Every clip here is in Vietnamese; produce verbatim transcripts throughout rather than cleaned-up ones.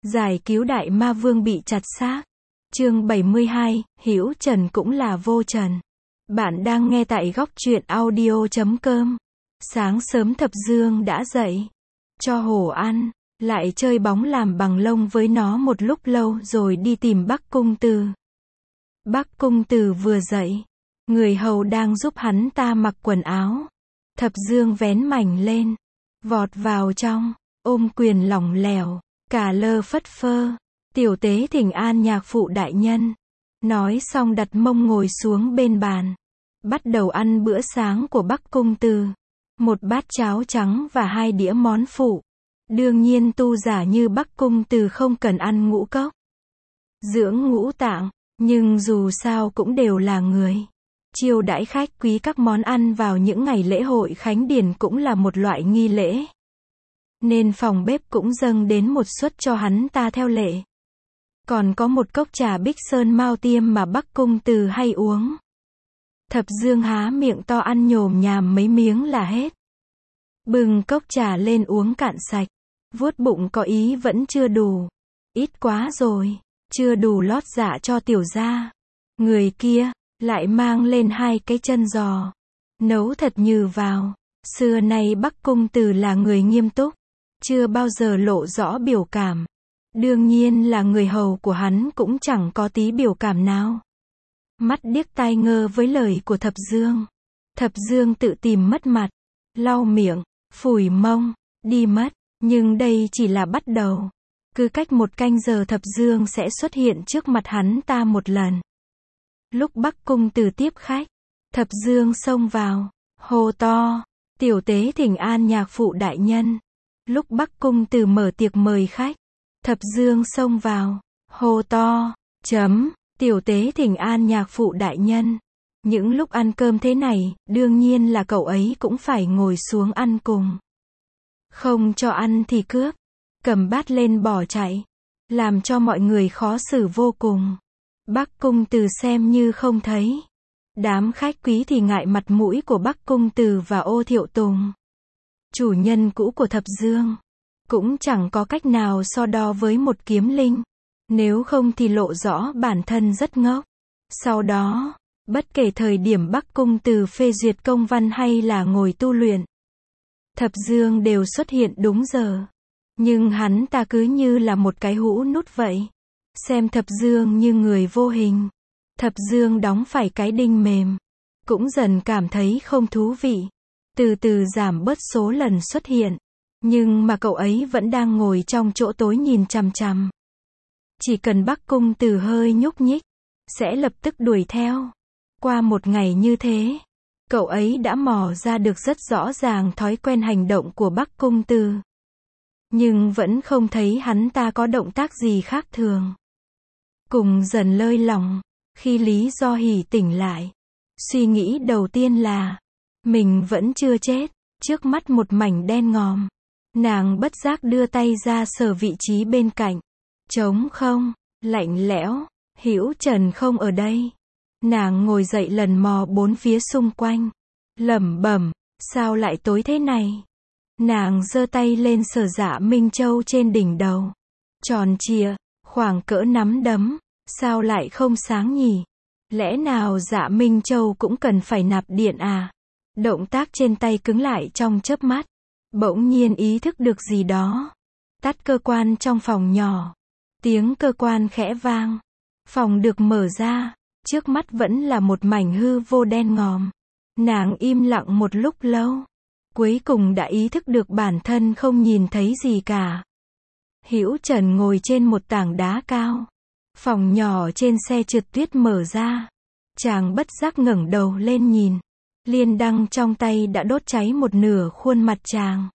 Giải cứu đại ma vương bị chặt xác. Chương bảy mươi hai, Hữu Trần cũng là vô trần. Bạn đang nghe tại góc truyện audio chấm com. Sáng sớm Thập Dương đã dậy, cho hổ ăn, lại chơi bóng làm bằng lông với nó một lúc lâu rồi đi tìm Bắc Cung Từ. Bắc Cung Từ vừa dậy, người hầu đang giúp hắn ta mặc quần áo. Thập Dương vén mảnh lên, vọt vào trong, ôm quyền lỏng lẻo, cả lơ phất phơ. Tiểu tế thỉnh an nhạc phụ đại nhân. Nói xong đặt mông ngồi xuống bên bàn, bắt đầu ăn bữa sáng của Bắc Cung Từ. Một bát cháo trắng và hai đĩa món phụ. Đương nhiên tu giả như Bắc Cung Từ không cần ăn ngũ cốc, dưỡng ngũ tạng, nhưng dù sao cũng đều là người. Chiêu đãi khách quý các món ăn vào những ngày lễ hội khánh điển cũng là một loại nghi lễ, nên phòng bếp cũng dâng đến một suất cho hắn ta theo lệ. Còn có một cốc trà Bích Sơn Mao Tiêm mà Bắc Cung Từ hay uống. Thập Dương há miệng to ăn nhồm nhàm mấy miếng là hết. Bưng cốc trà lên uống cạn sạch, vuốt bụng có ý vẫn chưa đủ. Ít quá rồi, chưa đủ lót dạ cho tiểu gia. Người kia lại mang lên hai cái chân giò, nấu thật nhừ vào. Xưa nay Bắc Cung Từ là người nghiêm túc, chưa bao giờ lộ rõ biểu cảm. Đương nhiên là người hầu của hắn cũng chẳng có tí biểu cảm nào. Mắt điếc tai ngơ với lời của Thập Dương. Thập Dương tự tìm mất mặt, lau miệng, phủi mông, đi mất. Nhưng đây chỉ là bắt đầu. Cứ cách một canh giờ Thập Dương sẽ xuất hiện trước mặt hắn ta một lần. Lúc Bắc Cung Từ tiếp khách, Thập Dương xông vào, hô to, tiểu tế thỉnh an nhạc phụ đại nhân. Lúc Bắc Cung Từ mở tiệc mời khách, Thập Dương xông vào, hô to, chấm, tiểu tế thỉnh an nhạc phụ đại nhân. Những lúc ăn cơm thế này, đương nhiên là cậu ấy cũng phải ngồi xuống ăn cùng. Không cho ăn thì cướp, cầm bát lên bỏ chạy, làm cho mọi người khó xử vô cùng. Bắc Cung Từ xem như không thấy. Đám khách quý thì ngại mặt mũi của Bắc Cung Từ và Ô Thiệu Tùng, chủ nhân cũ của Thập Dương. Cũng chẳng có cách nào so đo với một kiếm linh. Nếu không thì lộ rõ bản thân rất ngốc. Sau đó, bất kể thời điểm Bắc Cung Từ phê duyệt công văn hay là ngồi tu luyện, Thập Dương đều xuất hiện đúng giờ. Nhưng hắn ta cứ như là một cái hũ nút vậy. Xem Thập Dương như người vô hình. Thập Dương đóng phải cái đinh mềm. Cũng dần cảm thấy không thú vị. Từ từ giảm bớt số lần xuất hiện. Nhưng mà cậu ấy vẫn đang ngồi trong chỗ tối nhìn chằm chằm. Chỉ cần Bắc Cung Từ hơi nhúc nhích, sẽ lập tức đuổi theo. Qua một ngày như thế, cậu ấy đã mò ra được rất rõ ràng thói quen hành động của Bắc Cung Từ. Nhưng vẫn không thấy hắn ta có động tác gì khác thường. Cùng dần lơi lỏng, khi Lý Do Hỷ tỉnh lại, suy nghĩ đầu tiên là, mình vẫn chưa chết. Trước mắt một mảnh đen ngòm. Nàng bất giác đưa tay ra sờ vị trí bên cạnh. Trống không, lạnh lẽo, Hữu Trần không ở đây. Nàng ngồi dậy lần mò bốn phía xung quanh, lẩm bẩm, sao lại tối thế này? Nàng giơ tay lên sờ Dạ Minh Châu trên đỉnh đầu. Tròn trịa, khoảng cỡ nắm đấm, sao lại không sáng nhỉ? Lẽ nào Dạ Minh Châu cũng cần phải nạp điện à? Động tác trên tay cứng lại trong chớp mắt. Bỗng nhiên ý thức được gì đó. Tắt cơ quan trong phòng nhỏ. Tiếng cơ quan khẽ vang. Phòng được mở ra. Trước mắt vẫn là một mảnh hư vô đen ngòm. Nàng im lặng một lúc lâu. Cuối cùng đã ý thức được bản thân không nhìn thấy gì cả. Hữu Trần ngồi trên một tảng đá cao. Phòng nhỏ trên xe trượt tuyết mở ra. Chàng bất giác ngẩng đầu lên nhìn. Liên đăng trong tay đã đốt cháy một nửa khuôn mặt chàng.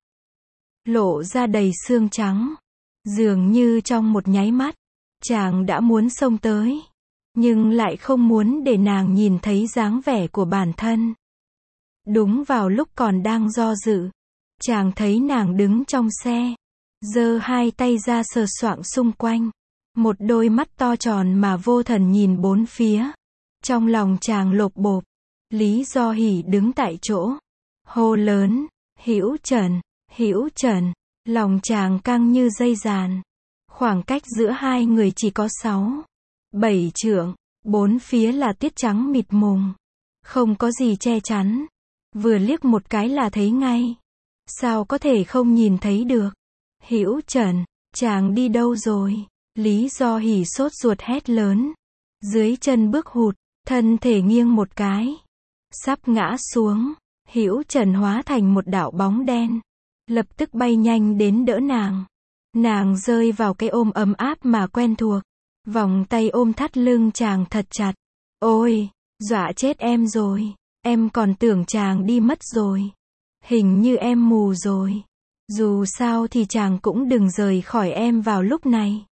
Lộ ra đầy xương trắng. Dường như trong một nháy mắt, chàng đã muốn xông tới. Nhưng lại không muốn để nàng nhìn thấy dáng vẻ của bản thân. Đúng vào lúc còn đang do dự, chàng thấy nàng đứng trong xe. Giơ hai tay ra sờ soạng xung quanh. Một đôi mắt to tròn mà vô thần nhìn bốn phía. Trong lòng chàng lột bột. Lý Do Hỷ đứng tại chỗ, hô lớn, Hữu Trần, Hữu Trần. Lòng chàng căng như dây dàn. Khoảng cách giữa hai người chỉ có sáu, bảy trượng, bốn phía là tuyết trắng mịt mùng. Không có gì che chắn. Vừa liếc một cái là thấy ngay. Sao có thể không nhìn thấy được? Hữu Trần, chàng đi đâu rồi? Lý Do Hỉ sốt ruột hét lớn. Dưới chân bước hụt, thân thể nghiêng một cái. Sắp ngã xuống. Hữu Trần hóa thành một đạo bóng đen. Lập tức bay nhanh đến đỡ nàng. Nàng rơi vào cái ôm ấm áp mà quen thuộc. Vòng tay ôm thắt lưng chàng thật chặt. Ôi, dọa chết em rồi. Em còn tưởng chàng đi mất rồi. Hình như em mù rồi. Dù sao thì chàng cũng đừng rời khỏi em vào lúc này.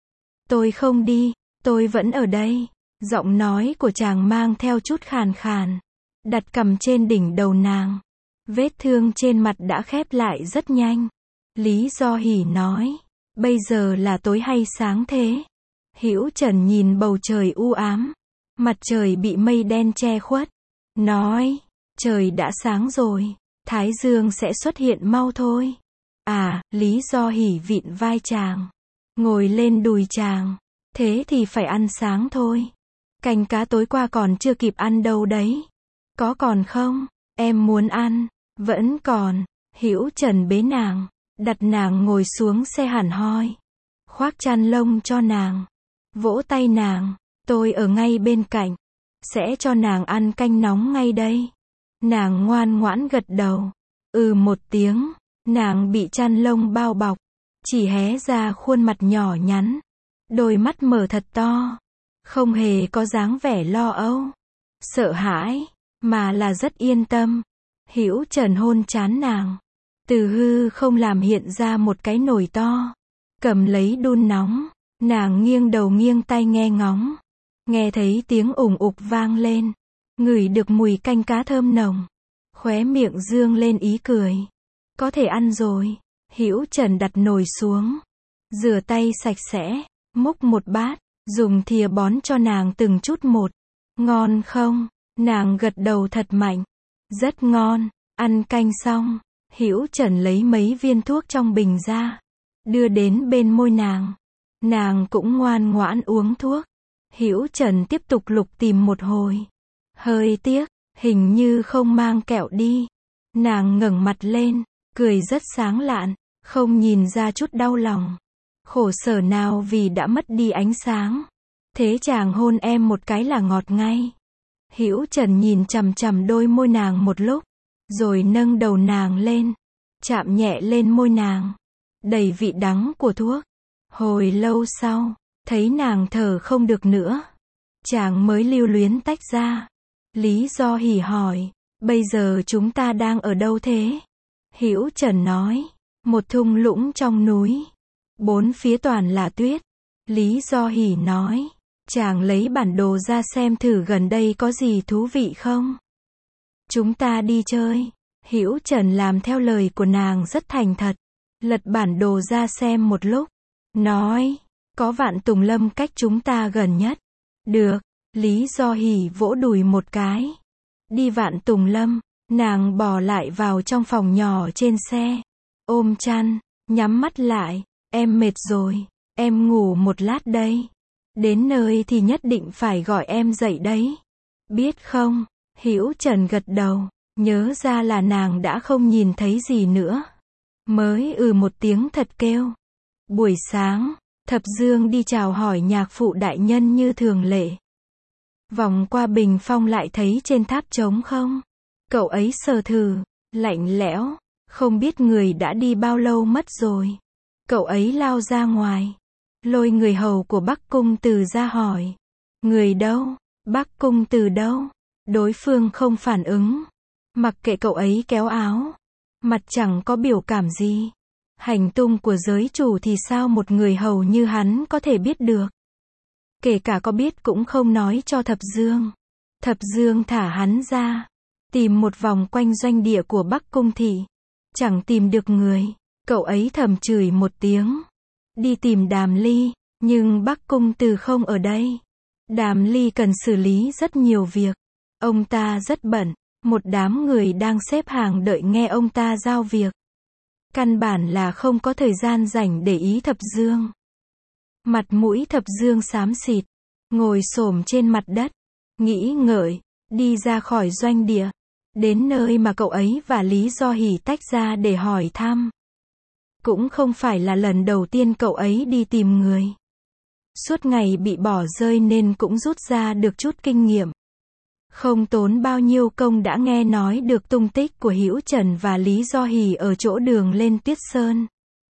Tôi không đi, tôi vẫn ở đây. Giọng nói của chàng mang theo chút khàn khàn. Đặt cằm trên đỉnh đầu nàng. Vết thương trên mặt đã khép lại rất nhanh. Lý Do Hỉ nói. Bây giờ là tối hay sáng thế? Hữu Trần nhìn bầu trời u ám. Mặt trời bị mây đen che khuất. Nói. Trời đã sáng rồi. Thái dương sẽ xuất hiện mau thôi. À, Lý Do Hỉ vịn vai chàng. Ngồi lên đùi chàng. Thế thì phải ăn sáng thôi. Canh cá tối qua còn chưa kịp ăn đâu đấy. Có còn không? Em muốn ăn. Vẫn còn. Hữu Trần bế nàng. Đặt nàng ngồi xuống xe hẳn hoi. Khoác chăn lông cho nàng. Vỗ tay nàng. Tôi ở ngay bên cạnh. Sẽ cho nàng ăn canh nóng ngay đây. Nàng ngoan ngoãn gật đầu. Ừ một tiếng. Nàng bị chăn lông bao bọc. Chỉ hé ra khuôn mặt nhỏ nhắn. Đôi mắt mở thật to. Không hề có dáng vẻ lo âu. Sợ hãi. Mà là rất yên tâm. Hữu Trần hôn trán nàng. Từ hư không làm hiện ra một cái nồi to. Cầm lấy đun nóng. Nàng nghiêng đầu nghiêng tay nghe ngóng. Nghe thấy tiếng ủng ục vang lên. Ngửi được mùi canh cá thơm nồng. Khóe miệng dương lên ý cười. Có thể ăn rồi. Hữu Trần đặt nồi xuống. Rửa tay sạch sẽ. Múc một bát. Dùng thìa bón cho nàng từng chút một. Ngon không? Nàng gật đầu thật mạnh. Rất ngon. Ăn canh xong. Hữu Trần lấy mấy viên thuốc trong bình ra. Đưa đến bên môi nàng. Nàng cũng ngoan ngoãn uống thuốc. Hữu Trần tiếp tục lục tìm một hồi. Hơi tiếc. Hình như không mang kẹo đi. Nàng ngẩng mặt lên. Cười rất sáng lạn. Không nhìn ra chút đau lòng. Khổ sở nào vì đã mất đi ánh sáng. Thế chàng hôn em một cái là ngọt ngay. Hữu Trần nhìn chằm chằm đôi môi nàng một lúc. Rồi nâng đầu nàng lên. Chạm nhẹ lên môi nàng. Đầy vị đắng của thuốc. Hồi lâu sau. Thấy nàng thở không được nữa. Chàng mới lưu luyến tách ra. Lý Do Hỉ hỏi. Bây giờ chúng ta đang ở đâu thế? Hữu Trần nói. Một thung lũng trong núi. Bốn phía toàn là tuyết. Lý Do Hỉ nói. Chàng lấy bản đồ ra xem thử gần đây có gì thú vị không? Chúng ta đi chơi. Hữu Trần làm theo lời của nàng rất thành thật. Lật bản đồ ra xem một lúc. Nói. Có Vạn Tùng Lâm cách chúng ta gần nhất. Được. Lý Do Hỉ vỗ đùi một cái. Đi Vạn Tùng Lâm. Nàng bò lại vào trong phòng nhỏ trên xe. Ôm chăn. Nhắm mắt lại. Em mệt rồi. Em ngủ một lát đây. Đến nơi thì nhất định phải gọi em dậy đấy. Biết không? Hữu Trần gật đầu. Nhớ ra là nàng đã không nhìn thấy gì nữa. Mới ừ một tiếng thật kêu. Buổi sáng. Thập Dương đi chào hỏi nhạc phụ đại nhân như thường lệ. Vòng qua bình phong lại thấy trên tháp trống không. Cậu ấy sờ thử. Lạnh lẽo. Không biết người đã đi bao lâu mất rồi. Cậu ấy lao ra ngoài. Lôi người hầu của Bắc Cung Từ ra hỏi. Người đâu? Bắc Cung Từ đâu? Đối phương không phản ứng. Mặc kệ cậu ấy kéo áo. Mặt chẳng có biểu cảm gì. Hành tung của giới chủ thì sao một người hầu như hắn có thể biết được. Kể cả có biết cũng không nói cho Thập Dương. Thập Dương thả hắn ra. Tìm một vòng quanh doanh địa của Bắc Cung thị. Chẳng tìm được người. Cậu ấy thầm chửi một tiếng. Đi tìm Đàm Ly. Nhưng Bắc Cung Từ không ở đây. Đàm Ly cần xử lý rất nhiều việc. Ông ta rất bận. Một đám người đang xếp hàng đợi nghe ông ta giao việc. Căn bản là không có thời gian rảnh để ý Thập Dương. Mặt mũi Thập Dương xám xịt, ngồi xổm trên mặt đất, nghĩ ngợi, đi ra khỏi doanh địa, đến nơi mà cậu ấy và Lý Do Hỷ tách ra để hỏi thăm. Cũng không phải là lần đầu tiên cậu ấy đi tìm người. Suốt ngày bị bỏ rơi nên cũng rút ra được chút kinh nghiệm. Không tốn bao nhiêu công đã nghe nói được tung tích của Hữu Trần và Lý Do Hỷ ở chỗ đường lên Tuyết Sơn.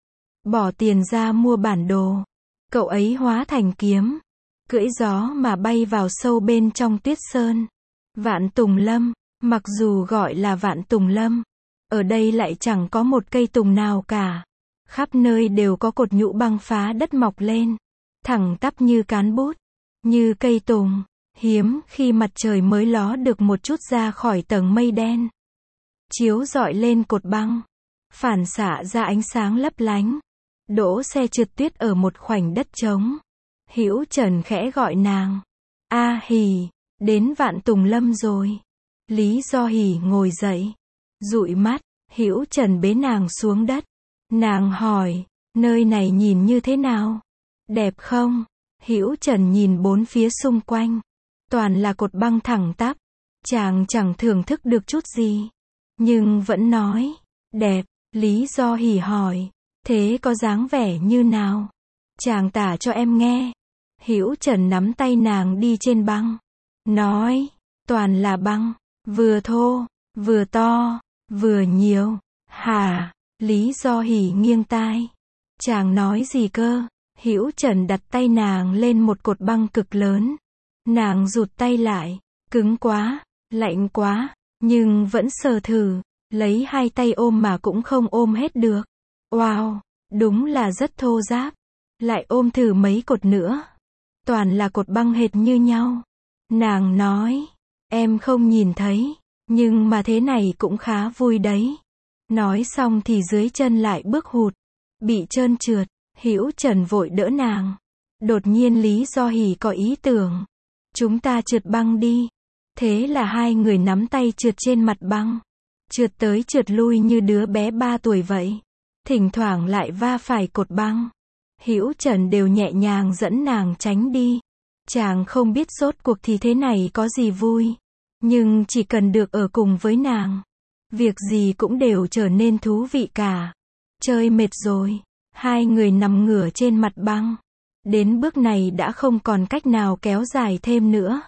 Bỏ tiền ra mua bản đồ. Cậu ấy hóa thành kiếm, cưỡi gió mà bay vào sâu bên trong Tuyết Sơn. Vạn Tùng Lâm, mặc dù gọi là Vạn Tùng Lâm, ở đây lại chẳng có một cây tùng nào cả. Khắp nơi đều có cột nhũ băng phá đất mọc lên, thẳng tắp như cán bút, như cây tùng, hiếm khi mặt trời mới ló được một chút ra khỏi tầng mây đen. Chiếu rọi lên cột băng, phản xạ ra ánh sáng lấp lánh. Đỗ xe trượt tuyết ở một khoảnh đất trống. Hữu Trần khẽ gọi nàng. A Hỷ, đến Vạn Tùng Lâm rồi. Lý Do Hỷ ngồi dậy, dụi mắt. Hữu Trần bế nàng xuống đất. Nàng hỏi, nơi này nhìn như thế nào? Đẹp không? Hữu Trần nhìn bốn phía xung quanh, toàn là cột băng thẳng tắp. Chàng chẳng thưởng thức được chút gì, nhưng vẫn nói, đẹp. Lý Do Hỷ hỏi, thế có dáng vẻ như nào? Chàng tả cho em nghe. Hữu Trần nắm tay nàng đi trên băng, nói, toàn là băng, vừa thô, vừa to, vừa nhiều. Hả? Lý Do Hỷ nghiêng tai. Chàng nói gì cơ? Hữu Trần đặt tay nàng lên một cột băng cực lớn. Nàng rụt tay lại, cứng quá, lạnh quá, nhưng vẫn sờ thử, lấy hai tay ôm mà cũng không ôm hết được. Wow, đúng là rất thô ráp. Lại ôm thử mấy cột nữa. Toàn là cột băng hệt như nhau. Nàng nói, em không nhìn thấy, nhưng mà thế này cũng khá vui đấy. Nói xong thì dưới chân lại bước hụt, bị trơn trượt. Hữu Trần vội đỡ nàng. Đột nhiên Lý Do Hỷ có ý tưởng, chúng ta trượt băng đi. Thế là hai người nắm tay trượt trên mặt băng, trượt tới trượt lui như đứa bé ba tuổi vậy. Thỉnh thoảng lại va phải cột băng. Hữu Trần đều nhẹ nhàng dẫn nàng tránh đi. Chàng không biết rốt cuộc thì thế này có gì vui, nhưng chỉ cần được ở cùng với nàng, việc gì cũng đều trở nên thú vị cả. Chơi mệt rồi, hai người nằm ngửa trên mặt băng. Đến bước này đã không còn cách nào kéo dài thêm nữa.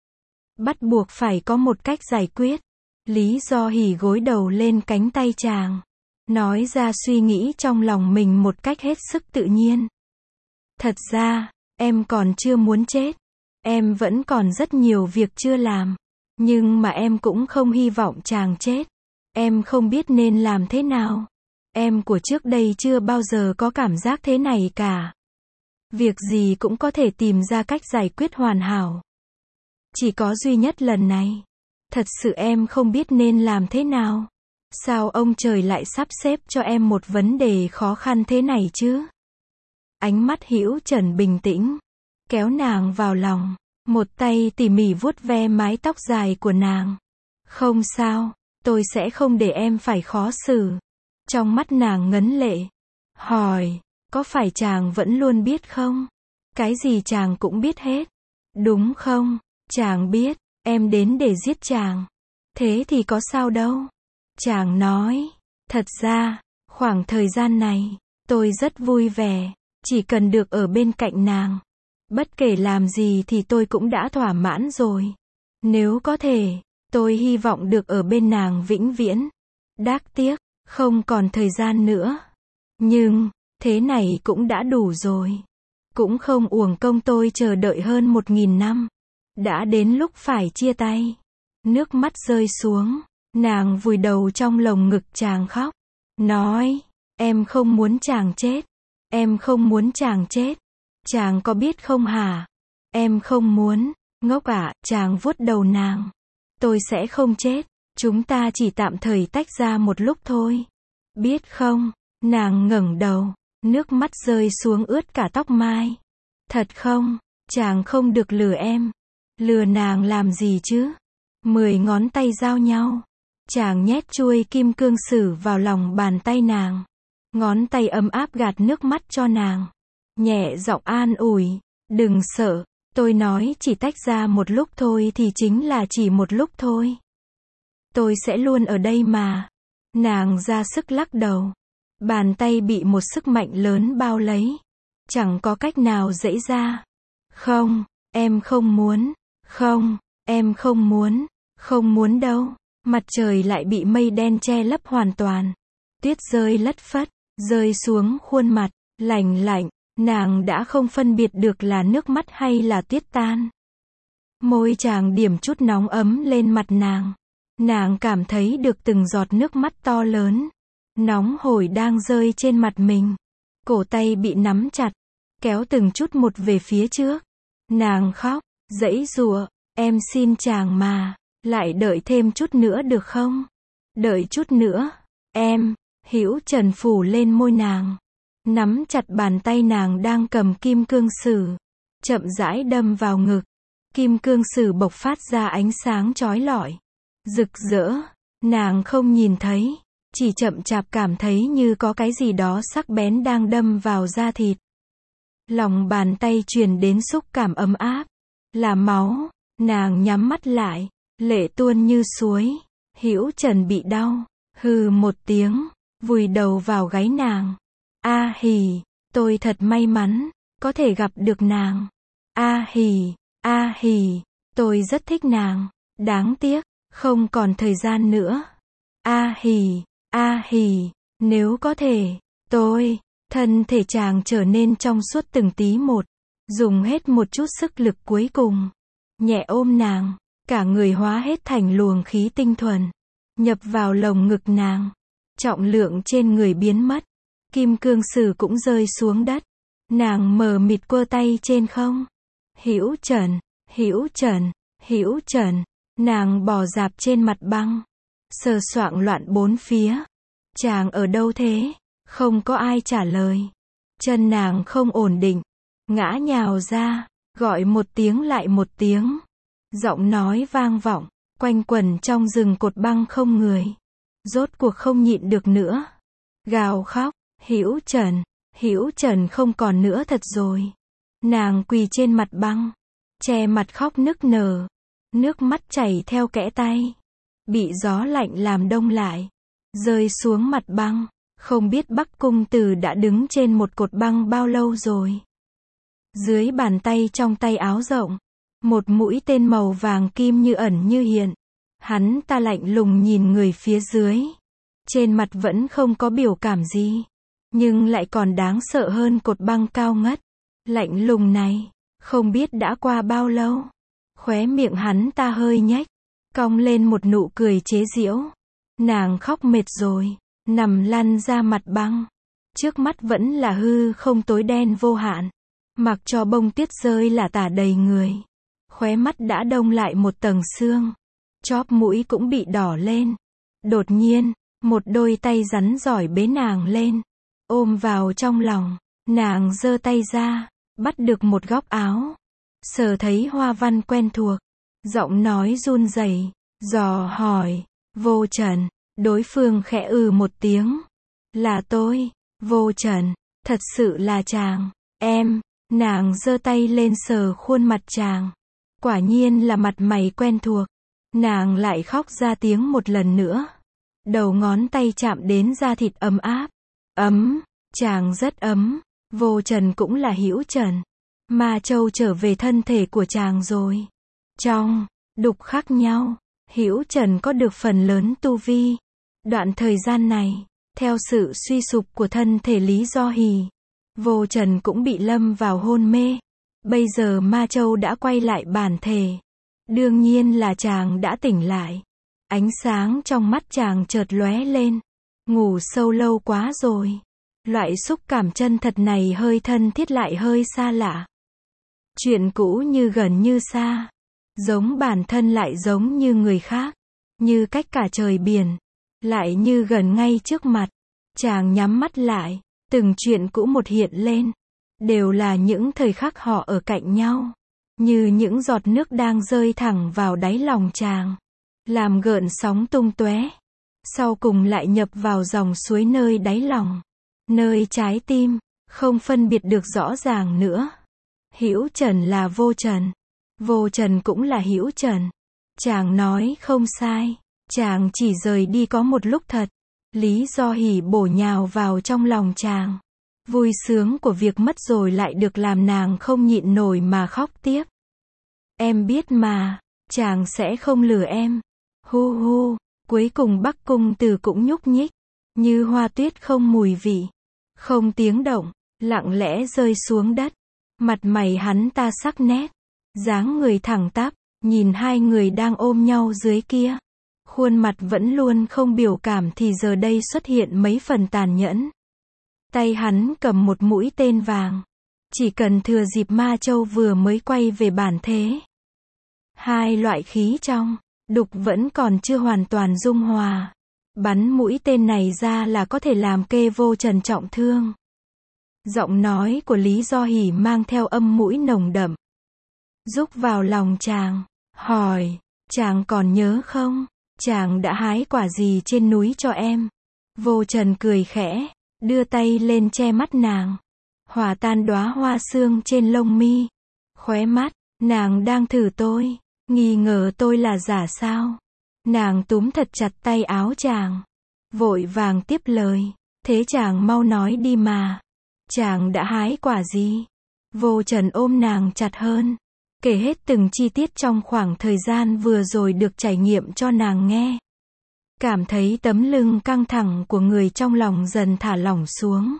Bắt buộc phải có một cách giải quyết. Lý Do Hỷ gối đầu lên cánh tay chàng, nói ra suy nghĩ trong lòng mình một cách hết sức tự nhiên. Thật ra, em còn chưa muốn chết. Em vẫn còn rất nhiều việc chưa làm. Nhưng mà em cũng không hy vọng chàng chết. Em không biết nên làm thế nào. Em của trước đây chưa bao giờ có cảm giác thế này cả. Việc gì cũng có thể tìm ra cách giải quyết hoàn hảo. Chỉ có duy nhất lần này. Thật sự em không biết nên làm thế nào. Sao ông trời lại sắp xếp cho em một vấn đề khó khăn thế này chứ? Ánh mắt Hữu Trần bình tĩnh, kéo nàng vào lòng, một tay tỉ mỉ vuốt ve mái tóc dài của nàng. Không sao, tôi sẽ không để em phải khó xử. Trong mắt nàng ngấn lệ, hỏi, có phải chàng vẫn luôn biết không? Cái gì chàng cũng biết hết, đúng không? Chàng biết, em đến để giết chàng. Thế thì có sao đâu. Chàng nói, thật ra, khoảng thời gian này, tôi rất vui vẻ, chỉ cần được ở bên cạnh nàng. Bất kể làm gì thì tôi cũng đã thỏa mãn rồi. Nếu có thể, tôi hy vọng được ở bên nàng vĩnh viễn. Đáng tiếc, không còn thời gian nữa. Nhưng, thế này cũng đã đủ rồi. Cũng không uổng công tôi chờ đợi hơn một nghìn năm. Đã đến lúc phải chia tay. Nước mắt rơi xuống, nàng vùi đầu trong lồng ngực chàng khóc. Nói, em không muốn chàng chết. Em không muốn chàng chết. Chàng có biết không hả? Em không muốn. Ngốc ạ, chàng vuốt đầu nàng. Tôi sẽ không chết. Chúng ta chỉ tạm thời tách ra một lúc thôi. Biết không? Nàng ngẩng đầu. Nước mắt rơi xuống ướt cả tóc mai. Thật không? Chàng không được lừa em. Lừa nàng làm gì chứ? Mười ngón tay giao nhau. Chàng nhét chuôi kim cương sử vào lòng bàn tay nàng. Ngón tay ấm áp gạt nước mắt cho nàng. nhẹ giọng an ủi, đừng sợ, tôi nói chỉ tách ra một lúc thôi thì chính là chỉ một lúc thôi. Tôi sẽ luôn ở đây mà. Nàng ra sức lắc đầu. Bàn tay bị một sức mạnh lớn bao lấy. Chẳng có cách nào giãy ra. Không, em không muốn. Không, em không muốn. Không muốn đâu. Mặt trời lại bị mây đen che lấp hoàn toàn. Tuyết rơi lất phất, rơi xuống khuôn mặt, lạnh lạnh. Nàng đã không phân biệt được là nước mắt hay là tuyết tan. Môi chàng điểm chút nóng ấm lên mặt nàng. Nàng cảm thấy được từng giọt nước mắt to lớn, nóng hổi đang rơi trên mặt mình. Cổ tay bị nắm chặt, kéo từng chút một về phía trước. Nàng khóc, giãy giụa, em xin chàng mà, lại đợi thêm chút nữa được không? Đợi chút nữa, em, hữu trần phủ lên môi nàng. Nắm chặt bàn tay nàng đang cầm kim cương sử, chậm rãi đâm vào ngực. Kim cương sử bộc phát ra ánh sáng chói lọi, rực rỡ. Nàng không nhìn thấy, chỉ chậm chạp cảm thấy như có cái gì đó sắc bén đang đâm vào da thịt. Lòng bàn tay truyền đến xúc cảm ấm áp, là máu. Nàng nhắm mắt lại, lệ tuôn như suối. Hữu Trần bị đau, hừ một tiếng, vùi đầu vào gáy nàng. A hì, tôi thật may mắn, có thể gặp được nàng. A hì, a hì, tôi rất thích nàng, đáng tiếc, không còn thời gian nữa. A hì, a hì, nếu có thể, tôi, thân thể chàng trở nên trong suốt từng tí một, dùng hết một chút sức lực cuối cùng, nhẹ ôm nàng, cả người hóa hết thành luồng khí tinh thuần, nhập vào lồng ngực nàng, trọng lượng trên người biến mất. Kim cương sử cũng rơi xuống đất. Nàng mờ mịt quơ tay trên không. Hữu Trần, Hữu Trần, Hữu Trần. Nàng bò dạp trên mặt băng, sờ soạng loạn bốn phía. Chàng ở đâu thế? Không có ai trả lời. Chân nàng không ổn định, ngã nhào ra, gọi một tiếng lại một tiếng. Giọng nói vang vọng, quanh quẩn trong rừng cột băng không người. Rốt cuộc không nhịn được nữa, gào khóc. Hữu Trần, Hữu Trần không còn nữa thật rồi. Nàng quỳ trên mặt băng, che mặt khóc nức nở, nước mắt chảy theo kẽ tay, bị gió lạnh làm đông lại, rơi xuống mặt băng. Không biết Bắc Cung Tử đã đứng trên một cột băng bao lâu rồi. Dưới bàn tay trong tay áo rộng, một mũi tên màu vàng kim như ẩn như hiện. Hắn ta lạnh lùng nhìn người phía dưới, trên mặt vẫn không có biểu cảm gì. Nhưng lại còn đáng sợ hơn cột băng cao ngất. Lạnh lùng này, không biết đã qua bao lâu. Khóe miệng hắn ta hơi nhếch, cong lên một nụ cười chế giễu. Nàng khóc mệt rồi, nằm lăn ra mặt băng. Trước mắt vẫn là hư không tối đen vô hạn. Mặc cho bông tuyết rơi là tả đầy người. Khóe mắt đã đông lại một tầng sương. Chóp mũi cũng bị đỏ lên. Đột nhiên, một đôi tay rắn giỏi bế nàng lên, ôm vào trong lòng. Nàng giơ tay ra, bắt được một góc áo, sờ thấy hoa văn quen thuộc, giọng nói run rẩy, dò hỏi, Vô Trần. Đối phương khẽ ừ một tiếng, là tôi, Vô Trần, thật sự là chàng, em. Nàng giơ tay lên sờ khuôn mặt chàng, quả nhiên là mặt mày quen thuộc. Nàng lại khóc ra tiếng một lần nữa, đầu ngón tay chạm đến da thịt ấm áp, ấm. Chàng rất ấm. Vô Trần cũng là Hữu Trần. Ma Châu trở về thân thể của chàng rồi. Trong đục khác nhau, Hữu Trần có được phần lớn tu vi. Đoạn thời gian này, theo sự suy sụp của thân thể Lý Do Hỷ, Vô Trần cũng bị lâm vào hôn mê. Bây giờ Ma Châu đã quay lại bản thể. Đương nhiên là chàng đã tỉnh lại. Ánh sáng trong mắt chàng chợt lóe lên. Ngủ sâu lâu quá rồi. Loại xúc cảm chân thật này hơi thân thiết lại hơi xa lạ. Chuyện cũ như gần như xa. Giống bản thân lại giống như người khác. Như cách cả trời biển. Lại như gần ngay trước mặt. Chàng nhắm mắt lại. Từng chuyện cũ một hiện lên. Đều là những thời khắc họ ở cạnh nhau. Như những giọt nước đang rơi thẳng vào đáy lòng chàng. Làm gợn sóng tung tóe. Sau cùng lại nhập vào dòng suối nơi đáy lòng. Nơi trái tim, không phân biệt được rõ ràng nữa. Hữu Trần là vô trần, vô trần cũng là hữu trần. Chàng nói không sai, chàng chỉ rời đi có một lúc thật. Lý Do Hỉ bổ nhào vào trong lòng chàng. Vui sướng của việc mất rồi lại được làm nàng không nhịn nổi mà khóc tiếp. Em biết mà, chàng sẽ không lừa em. Hu hu, cuối cùng Bắc Cung Từ cũng nhúc nhích, như hoa tuyết không mùi vị, không tiếng động, lặng lẽ rơi xuống đất. Mặt mày hắn ta sắc nét, dáng người thẳng tắp, nhìn hai người đang ôm nhau dưới kia. Khuôn mặt vẫn luôn không biểu cảm thì giờ đây xuất hiện mấy phần tàn nhẫn. Tay hắn cầm một mũi tên vàng. Chỉ cần thừa dịp Ma Châu vừa mới quay về bản thế. Hai loại khí trong, đục vẫn còn chưa hoàn toàn dung hòa. Bắn mũi tên này ra là có thể làm Kê Vô Trần trọng thương. Giọng nói của Lý Do Hỉ mang theo âm mũi nồng đậm. Rúc vào lòng chàng, hỏi, chàng còn nhớ không? Chàng đã hái quả gì trên núi cho em? Vô Trần cười khẽ, đưa tay lên che mắt nàng. Hòa tan đóa hoa sương trên lông mi. Khóe mắt, nàng đang thử tôi, nghi ngờ tôi là giả sao? Nàng túm thật chặt tay áo chàng, vội vàng tiếp lời, thế chàng mau nói đi mà. Chàng đã hái quả gì? Vô Trần ôm nàng chặt hơn, kể hết từng chi tiết trong khoảng thời gian vừa rồi được trải nghiệm cho nàng nghe. Cảm thấy tấm lưng căng thẳng của người trong lòng dần thả lỏng xuống.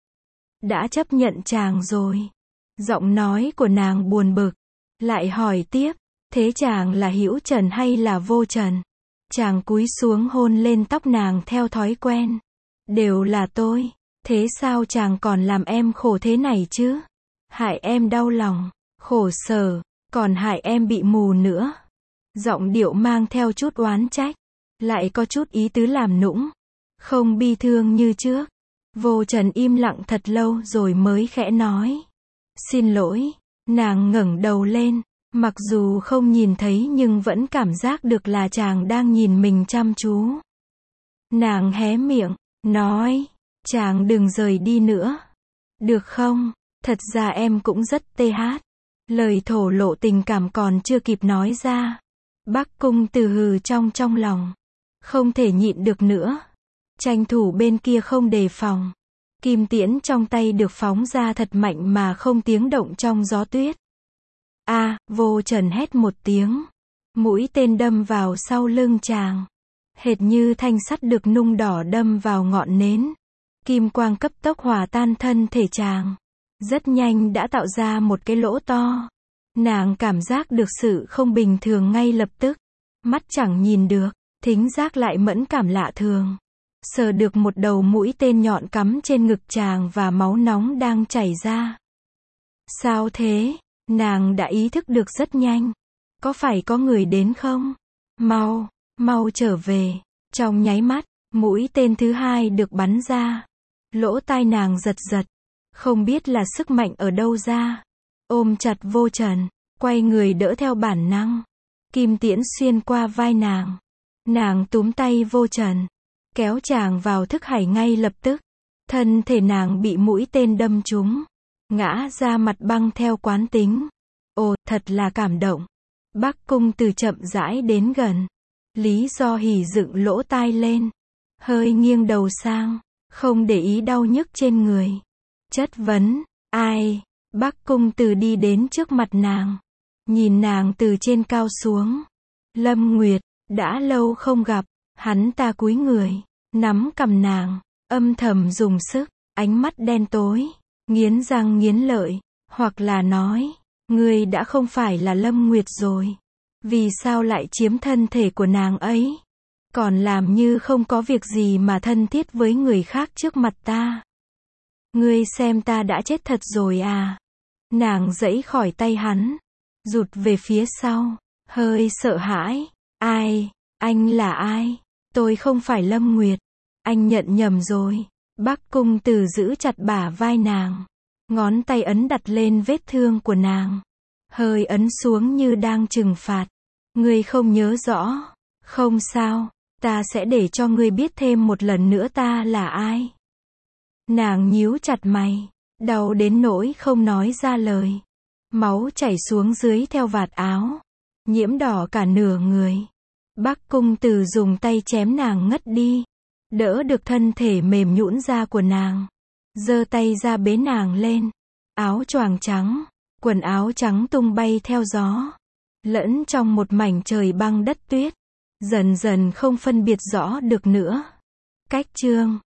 Đã chấp nhận chàng rồi. Giọng nói của nàng buồn bực, lại hỏi tiếp, thế chàng là Hữu Trần hay là Vô Trần? Chàng cúi xuống hôn lên tóc nàng theo thói quen. Đều là tôi, thế sao chàng còn làm em khổ thế này chứ? Hại em đau lòng, khổ sở, còn hại em bị mù nữa. Giọng điệu mang theo chút oán trách, lại có chút ý tứ làm nũng, không bi thương như trước. Vô Trần im lặng thật lâu rồi mới khẽ nói, xin lỗi. Nàng ngẩng đầu lên, mặc dù không nhìn thấy nhưng vẫn cảm giác được là chàng đang nhìn mình chăm chú. Nàng hé miệng, nói, chàng đừng rời đi nữa, được không? Thật ra em cũng rất tê hát. Lời thổ lộ tình cảm còn chưa kịp nói ra, Bắc Cung Từ hừ trong trong lòng, không thể nhịn được nữa. Tranh thủ bên kia không đề phòng, kim tiễn trong tay được phóng ra thật mạnh mà không tiếng động trong gió tuyết. A, à, Vô Trần hét một tiếng, mũi tên đâm vào sau lưng chàng, hệt như thanh sắt được nung đỏ đâm vào ngọn nến. Kim quang cấp tốc hòa tan thân thể chàng, rất nhanh đã tạo ra một cái lỗ to. Nàng cảm giác được sự không bình thường ngay lập tức, mắt chẳng nhìn được, thính giác lại mẫn cảm lạ thường. Sờ được một đầu mũi tên nhọn cắm trên ngực chàng và máu nóng đang chảy ra. Sao thế? Nàng đã ý thức được rất nhanh. Có phải có người đến không? Mau, mau trở về. Trong nháy mắt, mũi tên thứ hai được bắn ra. Lỗ tai nàng giật giật, không biết là sức mạnh ở đâu ra. Ôm chặt Vô Trần, quay người đỡ theo bản năng. Kim tiễn xuyên qua vai nàng. Nàng túm tay Vô Trần, kéo chàng vào thức hải ngay lập tức. Thân thể nàng bị mũi tên đâm trúng, ngã ra mặt băng theo quán tính. Ồ, thật là cảm động. Bắc Cung Từ chậm rãi đến gần. Lý Do Hỉ dựng lỗ tai lên, hơi nghiêng đầu sang, không để ý đau nhức trên người. Chất vấn, ai? Bắc Cung Từ đi đến trước mặt nàng, nhìn nàng từ trên cao xuống. Lâm Nguyệt, đã lâu không gặp. Hắn ta cúi người, nắm cằm nàng, âm thầm dùng sức, ánh mắt đen tối, nghiến răng nghiến lợi, hoặc là nói, ngươi đã không phải là Lâm Nguyệt rồi. Vì sao lại chiếm thân thể của nàng ấy? Còn làm như không có việc gì mà thân thiết với người khác trước mặt ta. Ngươi xem ta đã chết thật rồi à? Nàng giãy khỏi tay hắn, rụt về phía sau, hơi sợ hãi. Ai? Anh là ai? Tôi không phải Lâm Nguyệt. Anh nhận nhầm rồi. Bắc Cung Từ giữ chặt bả vai nàng, ngón tay ấn đặt lên vết thương của nàng, hơi ấn xuống như đang trừng phạt. Ngươi không nhớ rõ? Không sao, ta sẽ để cho ngươi biết thêm một lần nữa ta là ai. Nàng nhíu chặt mày, đau đến nỗi không nói ra lời. Máu chảy xuống dưới theo vạt áo, nhiễm đỏ cả nửa người. Bắc Cung Từ dùng tay chém nàng ngất đi, đỡ được thân thể mềm nhũn ra của nàng, giơ tay ra bế nàng lên. Áo choàng trắng, quần áo trắng tung bay theo gió, lẫn trong một mảnh trời băng đất tuyết, dần dần không phân biệt rõ được nữa. Cách chương